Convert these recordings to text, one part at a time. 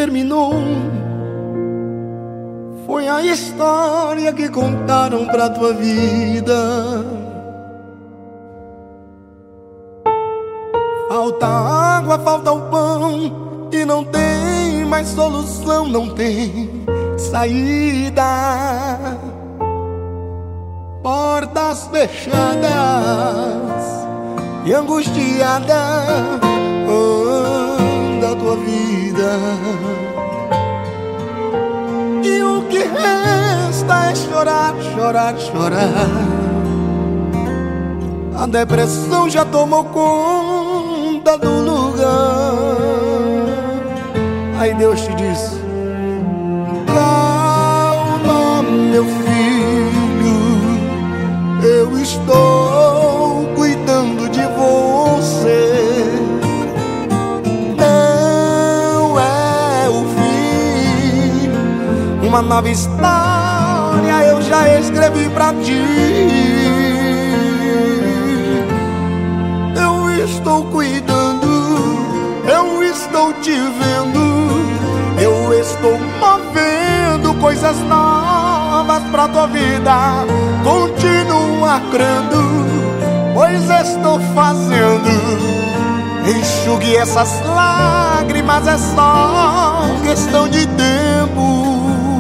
terminou foi a história que contaram pra tua vida. Falta água, falta o pão e não tem mais solução, não tem saída. Portas fechadas e angustiada anda a tua vida. E o que resta é chorar, chorar, chorar. A depressão já tomou conta do lugar. Aí Deus te diz: calma, meu filho, eu estou cuidando de você. Não é o fim, uma nova história eu já escrevi pra ti. Eu estou cuidando, eu estou te vendo, eu estou movendo coisas novas pra tua vida. Continua crendo, pois estou fazendo. Enxugue essas lágrimas, é só questão de tempo.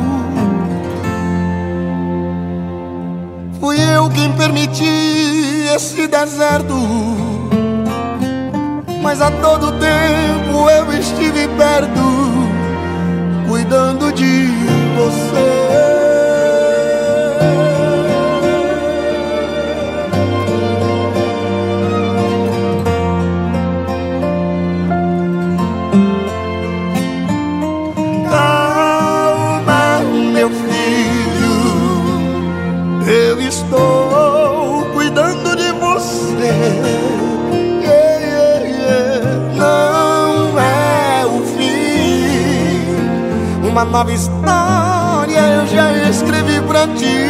Fui eu quem permiti esse deserto, mas a todo tempo eu estive perto, cuidando de você. Calma, meu filho, eu estou cuidando de você. Não é o fim, uma nova história eu já escrevi pra ti.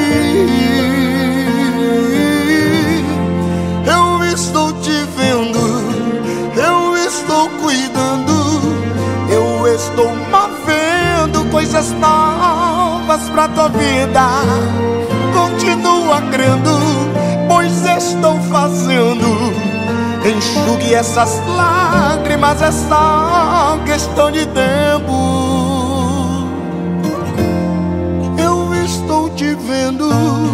Eu estou te vendo, eu estou cuidando, eu estou movendo coisas novas pra tua vida. Continua crendo, pois estou fazendo. Enxugue essas lágrimas, é só questão de tempo. Eu estou te vendo,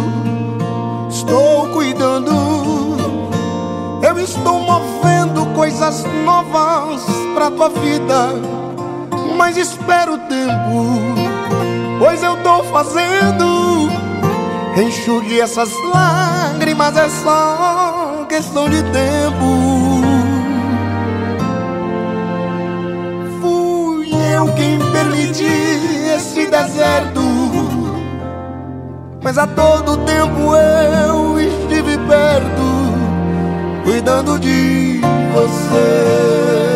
estou cuidando, eu estou movendo coisas novas pra tua vida. Mas espera o tempo, pois eu tô fazendo. Enxugue essas lágrimas, é só questão de tempo. Fui eu quem permiti esse deserto, mas a todo tempo eu estive perto, cuidando de você.